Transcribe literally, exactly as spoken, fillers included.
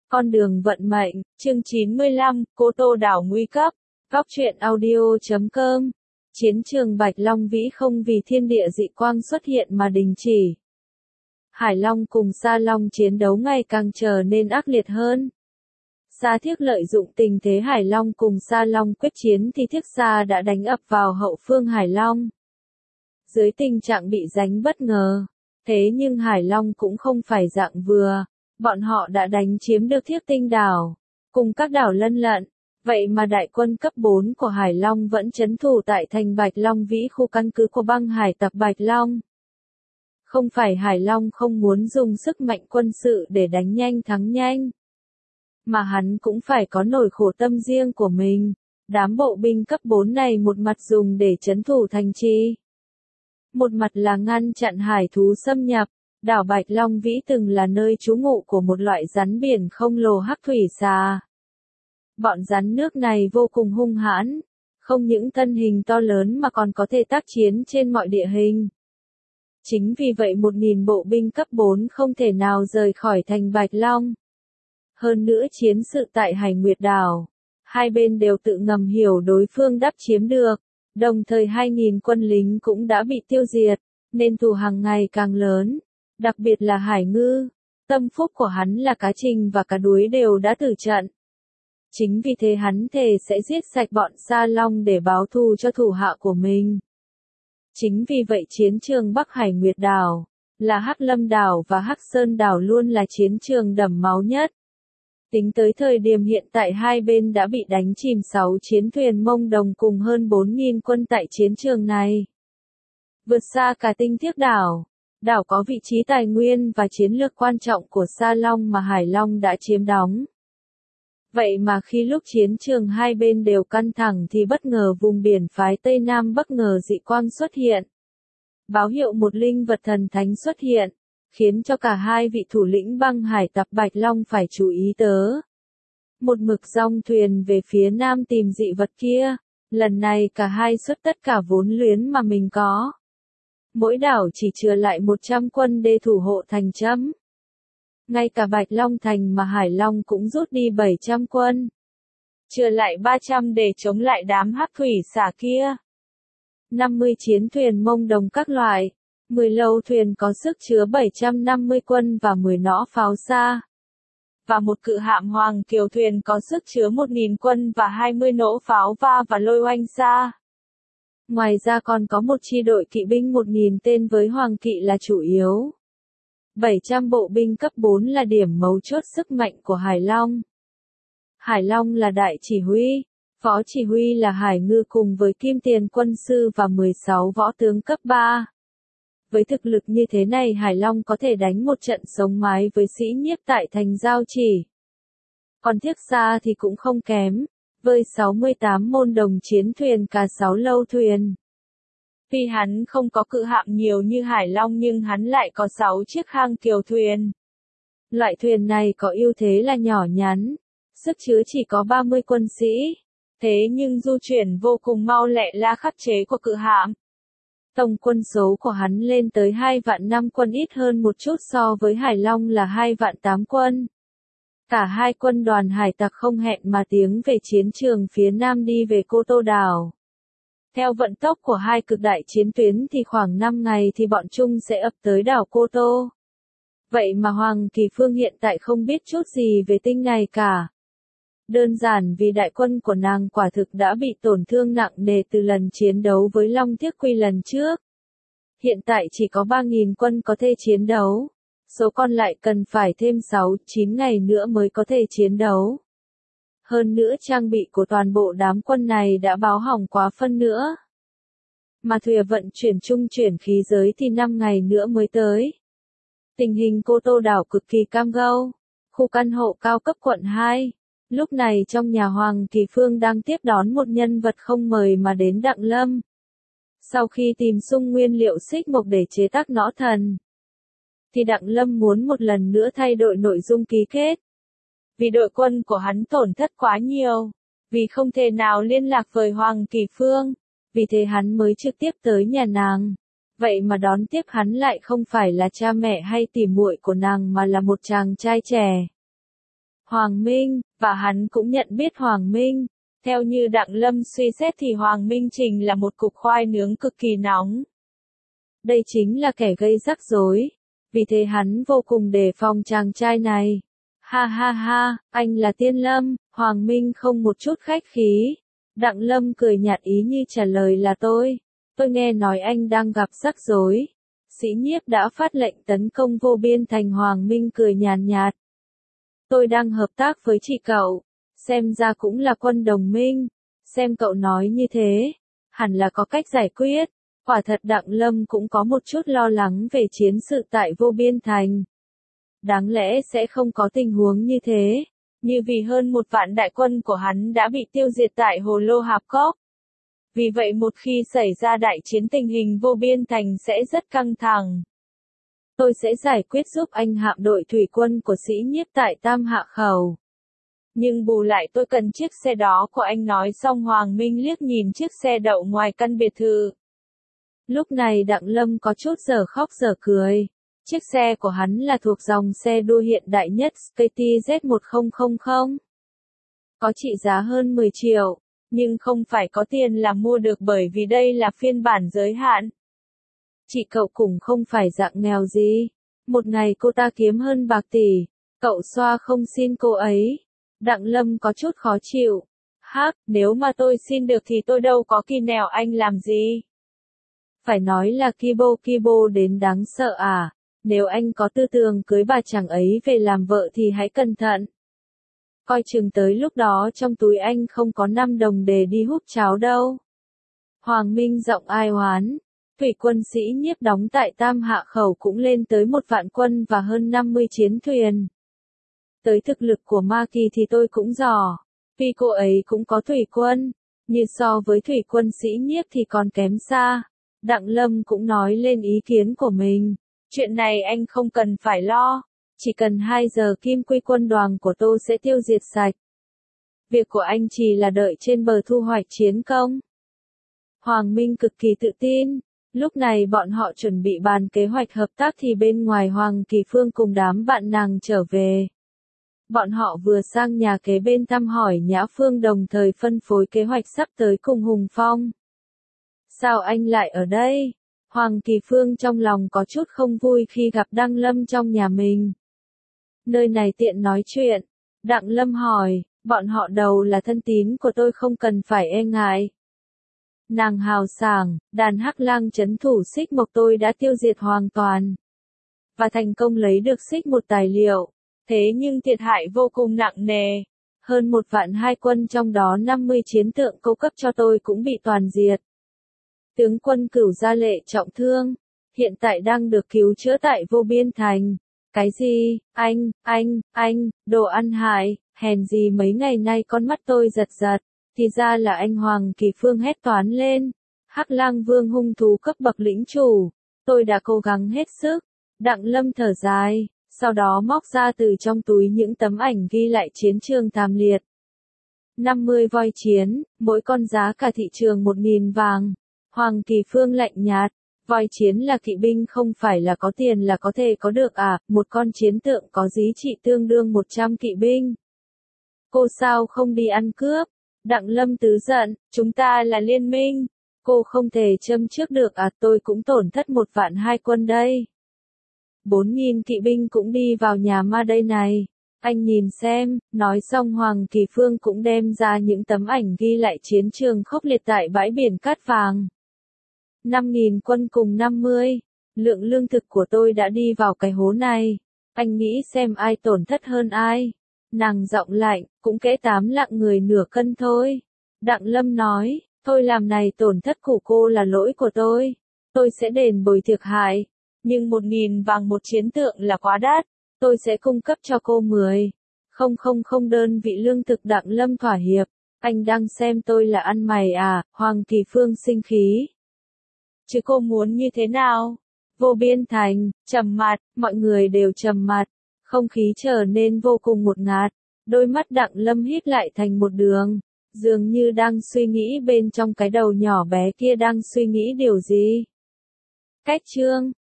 Con đường vận mệnh, chương chín mươi lăm, Cô Tô đảo nguy cấp, góc truyện audio chấm com. Chiến trường Bạch Long Vĩ không vì thiên địa dị quang xuất hiện mà đình chỉ. Hải Long cùng Sa Long chiến đấu ngày càng trở nên ác liệt hơn. Sa Thiếc lợi dụng tình thế Hải Long cùng Sa Long quyết chiến thì Thiếc Sa đã đánh ập vào hậu phương Hải Long. Dưới tình trạng bị đánh bất ngờ, thế nhưng Hải Long cũng không phải dạng vừa. Bọn họ đã đánh chiếm được Thiếc Tinh đảo, cùng các đảo lân lận, vậy mà đại quân cấp bốn của Hải Long vẫn trấn thủ tại thành Bạch Long Vĩ, khu căn cứ của băng hải tặc Bạch Long. Không phải Hải Long không muốn dùng sức mạnh quân sự để đánh nhanh thắng nhanh, mà hắn cũng phải có nỗi khổ tâm riêng của mình. Đám bộ binh cấp bốn này một mặt dùng để trấn thủ thành trì, một mặt là ngăn chặn hải thú xâm nhập. Đảo Bạch Long Vĩ từng là nơi trú ngụ của một loại rắn biển khổng lồ hắc thủy xà. Bọn rắn nước này vô cùng hung hãn, không những thân hình to lớn mà còn có thể tác chiến trên mọi địa hình. Chính vì vậy một nghìn bộ binh cấp bốn không thể nào rời khỏi thành Bạch Long. Hơn nữa chiến sự tại Hải Nguyệt đảo, hai bên đều tự ngầm hiểu đối phương đắp chiếm được, đồng thời hai nghìn quân lính cũng đã bị tiêu diệt, nên thù hằn ngày càng lớn. Đặc biệt là Hải Ngư, tâm phúc của hắn là cá trình và cá đuối đều đã tử trận. Chính vì thế hắn thề sẽ giết sạch bọn Sa Long để báo thù cho thủ hạ của mình. Chính vì vậy chiến trường Bắc Hải Nguyệt đảo, là Hắc Lâm đảo và Hắc Sơn đảo luôn là chiến trường đẫm máu nhất. Tính tới thời điểm hiện tại hai bên đã bị đánh chìm sáu chiến thuyền Mông Đồng cùng hơn bốn nghìn quân tại chiến trường này. Vượt xa cả Tinh Thiếc đảo. Đảo có vị trí tài nguyên và chiến lược quan trọng của Sa Long mà Hải Long đã chiếm đóng. Vậy mà khi lúc chiến trường hai bên đều căng thẳng thì bất ngờ vùng biển phái Tây Nam bất ngờ dị quang xuất hiện. Báo hiệu một linh vật thần thánh xuất hiện, khiến cho cả hai vị thủ lĩnh băng hải tặc Bạch Long phải chú ý tới. Một mực dong thuyền về phía nam tìm dị vật kia, lần này cả hai xuất tất cả vốn liếng mà mình có. Mỗi đảo chỉ chừa lại một trăm quân để thủ hộ thành chấm. Ngay cả Bạch Long thành mà Hải Long cũng rút đi bảy trăm quân. Chừa lại ba trăm để chống lại đám hắc thủy xà kia. năm mươi chiến thuyền Mông Đồng các loại, mười lâu thuyền có sức chứa bảy trăm năm mươi quân và mười nỏ pháo xa. Và một cự hạm Hoàng Kiều thuyền có sức chứa một nghìn quân và hai mươi nỗ pháo va và lôi oanh xa. Ngoài ra còn có một chi đội kỵ binh một nghìn tên với Hoàng kỵ là chủ yếu. bảy trăm bộ binh cấp bốn là điểm mấu chốt sức mạnh của Hải Long. Hải Long là đại chỉ huy, phó chỉ huy là Hải Ngư cùng với Kim Tiền quân sư và mười sáu võ tướng cấp ba. Với thực lực như thế này Hải Long có thể đánh một trận sống mái với Sĩ Nhiếp tại thành Giao Chỉ. Còn Thiếc Sa thì cũng không kém, với sáu mươi tám môn đồng chiến thuyền cả sáu lâu thuyền. Tuy hắn không có cự hạm nhiều như Hải Long nhưng hắn lại có sáu chiếc Hang Kiều thuyền. Loại thuyền này có ưu thế là nhỏ nhắn, sức chứa chỉ có ba mươi quân sĩ, thế nhưng du chuyển vô cùng mau lẹ là khắc chế của cự hạm. Tổng quân số của hắn lên tới hai vạn năm quân, ít hơn một chút so với Hải Long là hai vạn tám quân. Cả hai quân đoàn hải tặc không hẹn mà tiến về chiến trường phía nam đi về Cô Tô đảo. Theo vận tốc của hai cực đại chiến tuyến thì khoảng năm ngày thì bọn Trung sẽ ập tới đảo Cô Tô. Vậy mà Hoàng Kỳ Phương hiện tại không biết chút gì về tinh này cả. Đơn giản vì đại quân của nàng quả thực đã bị tổn thương nặng nề từ lần chiến đấu với Long Thiếc Quy lần trước. Hiện tại chỉ có ba nghìn quân có thể chiến đấu. Số còn lại cần phải thêm sáu chín ngày nữa mới có thể chiến đấu. Hơn nữa trang bị của toàn bộ đám quân này đã báo hỏng quá phân nữa. Mà thuyền vận chuyển trung chuyển khí giới thì năm ngày nữa mới tới. Tình hình Cô Tô đảo cực kỳ cam go. Khu căn hộ cao cấp quận hai. Lúc này trong nhà Hoàng Kỳ Phương đang tiếp đón một nhân vật không mời mà đến Đặng Lâm. Sau khi tìm sung nguyên liệu xích mộc để chế tác nỏ thần, thì Đặng Lâm muốn một lần nữa thay đổi nội dung ký kết. Vì đội quân của hắn tổn thất quá nhiều, vì không thể nào liên lạc với Hoàng Kỳ Phương, vì thế hắn mới trực tiếp tới nhà nàng. Vậy mà đón tiếp hắn lại không phải là cha mẹ hay tỉ muội của nàng mà là một chàng trai trẻ. Hoàng Minh, và hắn cũng nhận biết Hoàng Minh. Theo như Đặng Lâm suy xét thì Hoàng Minh Trình là một cục khoai nướng cực kỳ nóng. Đây chính là kẻ gây rắc rối. Vì thế hắn vô cùng đề phòng chàng trai này. Ha ha ha, anh là Tiên Lâm, Hoàng Minh không một chút khách khí. Đặng Lâm cười nhạt ý như trả lời là tôi. Tôi nghe nói anh đang gặp rắc rối. Sĩ Nhiếp đã phát lệnh tấn công Vô Biên Thành. Hoàng Minh cười nhàn nhạt. Tôi đang hợp tác với chị cậu. Xem ra cũng là quân đồng minh. Xem cậu nói như thế. Hẳn là có cách giải quyết. Quả thật Đặng Lâm cũng có một chút lo lắng về chiến sự tại Vô Biên Thành. Đáng lẽ sẽ không có tình huống như thế. Như vì hơn một vạn đại quân của hắn đã bị tiêu diệt tại Hồ Lô Hạp Cốc. Vì vậy một khi xảy ra đại chiến tình hình Vô Biên Thành sẽ rất căng thẳng. Tôi sẽ giải quyết giúp anh hạm đội thủy quân của Sĩ Nhiếp tại Tam Hạ Khẩu. Nhưng bù lại tôi cần chiếc xe đó của anh. Nói xong Hoàng Minh liếc nhìn chiếc xe đậu ngoài căn biệt thự. Lúc này Đặng Lâm có chút giờ khóc giờ cười. Chiếc xe của hắn là thuộc dòng xe đua hiện đại nhất Skaty Z một không không không. Có trị giá hơn mười triệu, nhưng không phải có tiền là mua được bởi vì đây là phiên bản giới hạn. Chị cậu cũng không phải dạng nghèo gì. Một ngày cô ta kiếm hơn bạc tỷ, cậu xoa không xin cô ấy. Đặng Lâm có chút khó chịu. Hắc, nếu mà tôi xin được thì tôi đâu có kỳ nẻo anh làm gì. Phải nói là Kibo Kibo đến đáng sợ à. Nếu anh có tư tưởng cưới bà chàng ấy về làm vợ thì hãy cẩn thận. Coi chừng tới lúc đó trong túi anh không có năm đồng để đi húp cháo đâu. Hoàng Minh giọng ai oán. Thủy quân Sĩ Nhiếp đóng tại Tam Hạ Khẩu cũng lên tới một vạn quân và hơn năm mươi chiến thuyền. Tới thực lực của Ma Kỳ thì tôi cũng dò. Vì cô ấy cũng có thủy quân. Nhưng so với thủy quân Sĩ Nhiếp thì còn kém xa. Đặng Lâm cũng nói lên ý kiến của mình. Chuyện này anh không cần phải lo. Chỉ cần hai giờ kim quy quân đoàn của tôi sẽ tiêu diệt sạch. Việc của anh chỉ là đợi trên bờ thu hoạch chiến công. Hoàng Minh cực kỳ tự tin. Lúc này bọn họ chuẩn bị bàn kế hoạch hợp tác thì bên ngoài Hoàng Kỳ Phương cùng đám bạn nàng trở về. Bọn họ vừa sang nhà kế bên thăm hỏi Nhã Phương đồng thời phân phối kế hoạch sắp tới cùng Hùng Phong. Sao anh lại ở đây? Hoàng Kỳ Phương trong lòng có chút không vui khi gặp Đặng Lâm trong nhà mình. Nơi này tiện nói chuyện. Đặng Lâm hỏi, bọn họ đầu là thân tín của tôi không cần phải e ngại. Nàng hào sảng, đàn hắc lang trấn thủ xích mộc tôi đã tiêu diệt hoàn toàn. Và thành công lấy được xích một tài liệu. Thế nhưng thiệt hại vô cùng nặng nề. Hơn một vạn hai quân trong đó năm mươi chiến tượng câu cấp cho tôi cũng bị toàn diệt. Tướng quân Cửu Gia Lệ trọng thương. Hiện tại đang được cứu chữa tại Vô Biên Thành. Cái gì, anh, anh, anh, đồ ăn hại, hèn gì mấy ngày nay con mắt tôi giật giật. Thì ra là anh Hoàng Kỳ Phương hét toán lên. Hắc Lang Vương hung thú cấp bậc lĩnh chủ. Tôi đã cố gắng hết sức. Đặng Lâm thở dài. Sau đó móc ra từ trong túi những tấm ảnh ghi lại chiến trường thảm liệt. năm mươi voi chiến, mỗi con giá cả thị trường một nghìn vàng. Hoàng Kỳ Phương lạnh nhạt. Voi chiến là kỵ binh không phải là có tiền là có thể có được à, một con chiến tượng có giá trị tương đương một trăm kỵ binh. Cô sao không đi ăn cướp? Đặng Lâm tứ giận, chúng ta là liên minh. Cô không thể châm trước được à, tôi cũng tổn thất một vạn hai quân đây. Bốn nghìn kỵ binh cũng đi vào nhà ma đây này. Anh nhìn xem, nói xong Hoàng Kỳ Phương cũng đem ra những tấm ảnh ghi lại chiến trường khốc liệt tại bãi biển Cát Vàng. năm nghìn quân cùng năm mươi. Lượng lương thực của tôi đã đi vào cái hố này. Anh nghĩ xem ai tổn thất hơn ai. Nàng giọng lạnh, cũng kẽ tám lạng người nửa cân thôi. Đặng Lâm nói, thôi làm này tổn thất của cô là lỗi của tôi. Tôi sẽ đền bồi thiệt hại. Nhưng một nghìn vàng một chiến tượng là quá đắt. Tôi sẽ cung cấp cho cô mười. Không không không đơn vị lương thực. Đặng Lâm thỏa hiệp. Anh đang xem tôi là ăn mày à? Hoàng Kỳ Phương sinh khí. Chứ cô muốn như thế nào? Vô Biên Thành, trầm mặt, mọi người đều trầm mặt. Không khí trở nên vô cùng ngột ngạt. Đôi mắt Đặng Lâm híp lại thành một đường. Dường như đang suy nghĩ bên trong cái đầu nhỏ bé kia đang suy nghĩ điều gì. Cách chương